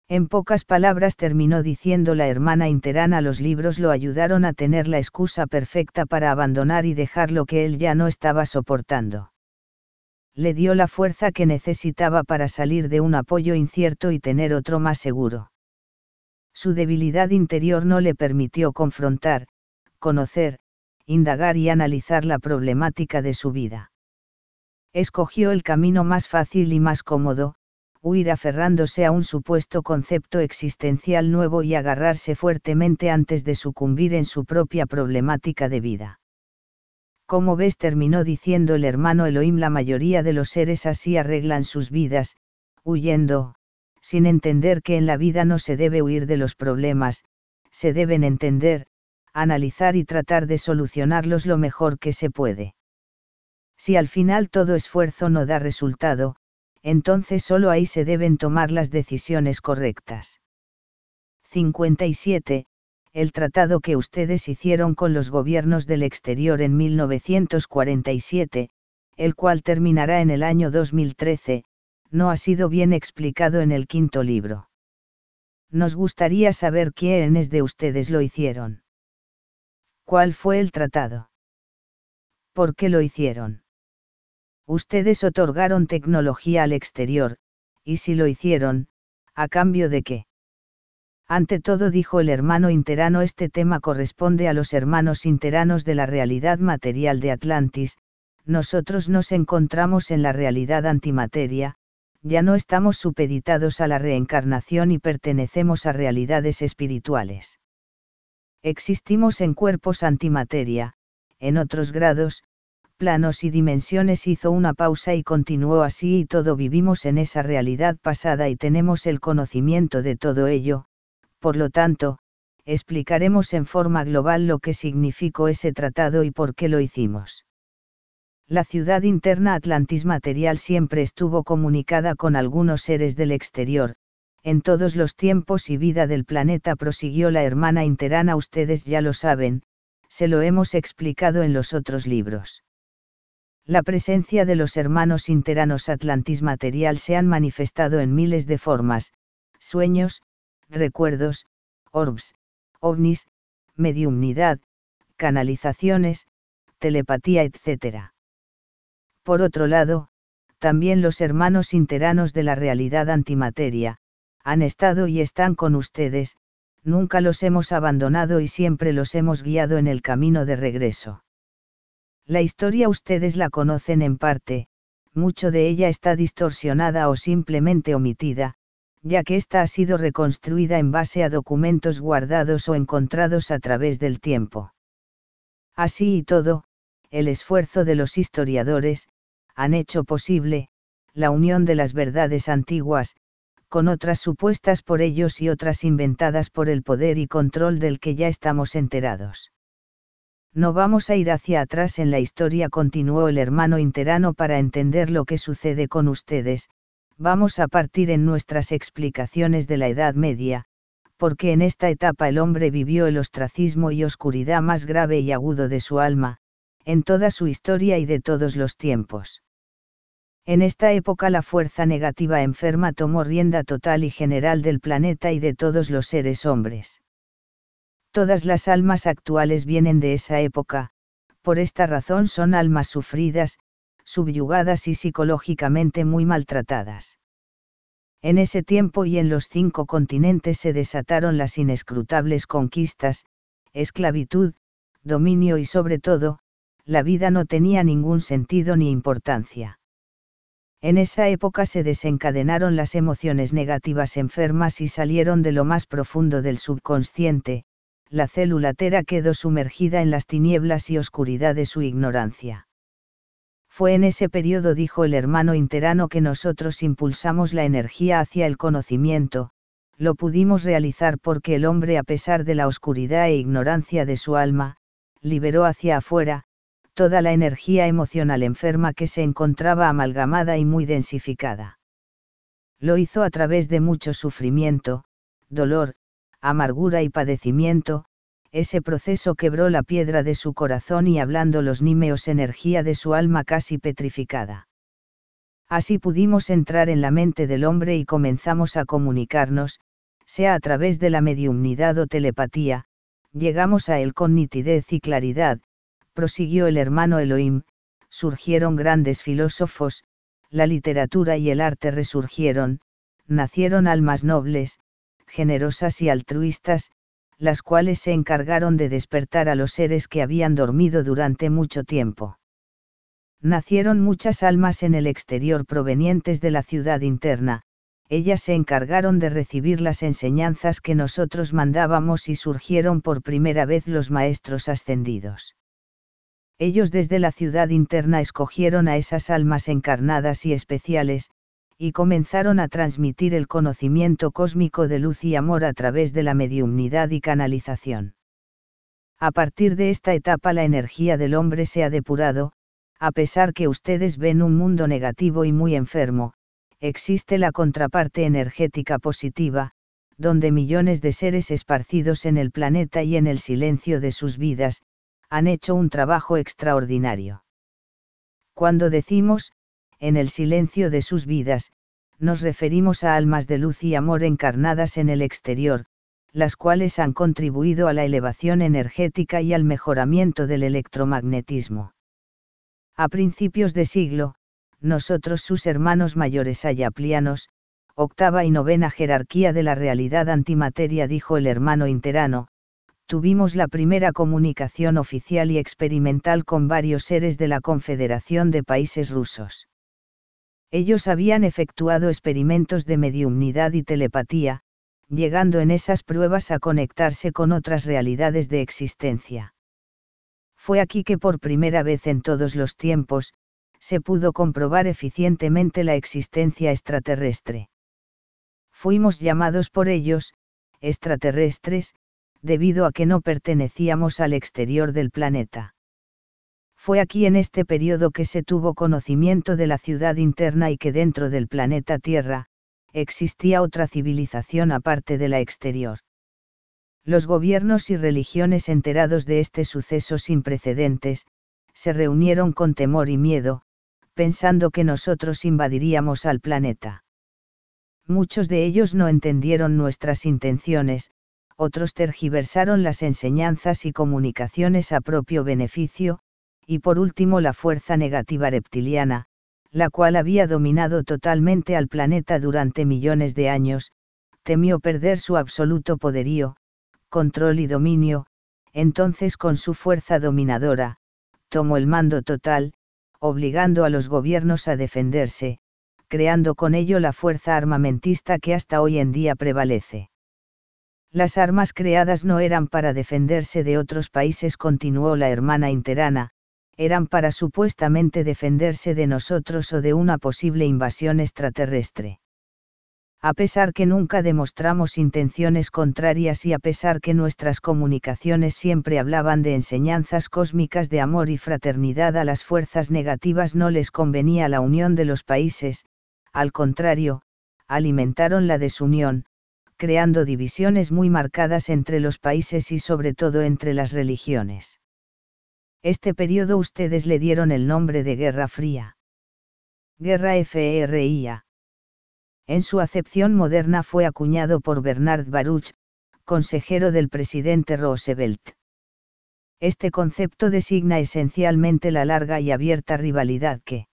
En pocas palabras terminó diciendo la hermana Interana: los libros lo ayudaron a tener la excusa perfecta para abandonar y dejar lo que él ya no estaba soportando. Le dio la fuerza que necesitaba para salir de un apoyo incierto y tener otro más seguro. Su debilidad interior no le permitió confrontar, conocer, indagar y analizar la problemática de su vida. Escogió el camino más fácil y más cómodo: huir aferrándose a un supuesto concepto existencial nuevo y agarrarse fuertemente antes de sucumbir en su propia problemática de vida. Como ves, terminó diciendo el hermano Elohim, la mayoría de los seres así arreglan sus vidas, huyendo, sin entender que en la vida no se debe huir de los problemas, se deben entender, analizar y tratar de solucionarlos lo mejor que se puede. Si al final todo esfuerzo no da resultado, entonces solo ahí se deben tomar las decisiones correctas. 57. El tratado que ustedes hicieron con los gobiernos del exterior en 1947, el cual terminará en el año 2013, no ha sido bien explicado en el quinto libro. Nos gustaría saber quiénes de ustedes lo hicieron. ¿Cuál fue el tratado? ¿Por qué lo hicieron? Ustedes otorgaron tecnología al exterior, y si lo hicieron, ¿a cambio de qué? Ante todo, dijo el hermano Interano, este tema corresponde a los hermanos Interanos de la realidad material de Atlantis. Nosotros nos encontramos en la realidad antimateria, ya no estamos supeditados a la reencarnación y pertenecemos a realidades espirituales. Existimos en cuerpos antimateria, en otros grados, planos y dimensiones. Hizo una pausa y continuó: así y todo vivimos en esa realidad pasada y tenemos el conocimiento de todo ello. Por lo tanto, explicaremos en forma global lo que significó ese tratado y por qué lo hicimos. La ciudad interna Atlantis material siempre estuvo comunicada con algunos seres del exterior, en todos los tiempos y vida del planeta, prosiguió la hermana Interana. Ustedes ya lo saben, se lo hemos explicado en los otros libros. La presencia de los hermanos Interanos Atlantis material se han manifestado en miles de formas: sueños, recuerdos, orbs, ovnis, mediumnidad, canalizaciones, telepatía, etc. Por otro lado, también los hermanos Interanos de la realidad antimateria han estado y están con ustedes. Nunca los hemos abandonado y siempre los hemos guiado en el camino de regreso. La historia ustedes la conocen en parte, mucho de ella está distorsionada o simplemente omitida, ya que ésta ha sido reconstruida en base a documentos guardados o encontrados a través del tiempo. Así y todo, el esfuerzo de los historiadores han hecho posible la unión de las verdades antiguas con otras supuestas por ellos y otras inventadas por el poder y control del que ya estamos enterados. No vamos a ir hacia atrás en la historia, continuó el hermano Interano, para entender lo que sucede con ustedes. Vamos a partir en nuestras explicaciones de la Edad Media, porque en esta etapa el hombre vivió el ostracismo y oscuridad más grave y agudo de su alma, en toda su historia y de todos los tiempos. En esta época la fuerza negativa enferma tomó rienda total y general del planeta y de todos los seres hombres. Todas las almas actuales vienen de esa época, por esta razón son almas sufridas, subyugadas y psicológicamente muy maltratadas. En ese tiempo y en los 5 continentes se desataron las inescrutables conquistas, esclavitud, dominio y sobre todo, la vida no tenía ningún sentido ni importancia. En esa época se desencadenaron las emociones negativas enfermas y salieron de lo más profundo del subconsciente. La célula tera quedó sumergida en las tinieblas y oscuridad de su ignorancia. Fue en ese periodo, dijo el hermano Interano, que nosotros impulsamos la energía hacia el conocimiento. Lo pudimos realizar porque el hombre, a pesar de la oscuridad e ignorancia de su alma, liberó hacia afuera toda la energía emocional enferma que se encontraba amalgamada y muy densificada. Lo hizo a través de mucho sufrimiento, dolor, amargura y padecimiento. Ese proceso quebró la piedra de su corazón y, hablando los nímeos, energía de su alma casi petrificada. Así pudimos entrar en la mente del hombre y comenzamos a comunicarnos, sea a través de la mediumnidad o telepatía, llegamos a él con nitidez y claridad, prosiguió el hermano Elohim, surgieron grandes filósofos, la literatura y el arte resurgieron, nacieron almas nobles, generosas y altruistas, las cuales se encargaron de despertar a los seres que habían dormido durante mucho tiempo. Nacieron muchas almas en el exterior provenientes de la ciudad interna, ellas se encargaron de recibir las enseñanzas que nosotros mandábamos y surgieron por primera vez los maestros ascendidos. Ellos desde la ciudad interna escogieron a esas almas encarnadas y especiales, y comenzaron a transmitir el conocimiento cósmico de luz y amor a través de la mediumnidad y canalización. A partir de esta etapa la energía del hombre se ha depurado, a pesar que ustedes ven un mundo negativo y muy enfermo, existe la contraparte energética positiva, donde millones de seres esparcidos en el planeta y en el silencio de sus vidas, han hecho un trabajo extraordinario. Cuando decimos, en el silencio de sus vidas, nos referimos a almas de luz y amor encarnadas en el exterior, las cuales han contribuido a la elevación energética y al mejoramiento del electromagnetismo. A principios de siglo, nosotros sus hermanos mayores ayaplianos, octava y novena jerarquía de la realidad antimateria, dijo el hermano interano, tuvimos la primera comunicación oficial y experimental con varios seres de la Confederación de Países Rusos. Ellos habían efectuado experimentos de mediumnidad y telepatía, llegando en esas pruebas a conectarse con otras realidades de existencia. Fue aquí que por primera vez en todos los tiempos, se pudo comprobar eficientemente la existencia extraterrestre. Fuimos llamados por ellos, extraterrestres, debido a que no pertenecíamos al exterior del planeta. Fue aquí en este periodo que se tuvo conocimiento de la ciudad interna y que dentro del planeta Tierra, existía otra civilización aparte de la exterior. Los gobiernos y religiones enterados de este suceso sin precedentes, se reunieron con temor y miedo, pensando que nosotros invadiríamos al planeta. Muchos de ellos no entendieron nuestras intenciones, otros tergiversaron las enseñanzas y comunicaciones a propio beneficio, y por último la fuerza negativa reptiliana, la cual había dominado totalmente al planeta durante millones de años, temió perder su absoluto poderío, control y dominio, entonces con su fuerza dominadora, tomó el mando total, obligando a los gobiernos a defenderse, creando con ello la fuerza armamentista que hasta hoy en día prevalece. Las armas creadas no eran para defenderse de otros países, continuó la hermana interana, eran para supuestamente defenderse de nosotros o de una posible invasión extraterrestre. A pesar que nunca demostramos intenciones contrarias y a pesar que nuestras comunicaciones siempre hablaban de enseñanzas cósmicas de amor y fraternidad, a las fuerzas negativas no les convenía la unión de los países, al contrario, alimentaron la desunión, creando divisiones muy marcadas entre los países y sobre todo entre las religiones. Este periodo ustedes le dieron el nombre de Guerra Fría. Guerra Fría. En su acepción moderna fue acuñado por Bernard Baruch, consejero del presidente Roosevelt. Este concepto designa esencialmente la larga y abierta rivalidad que,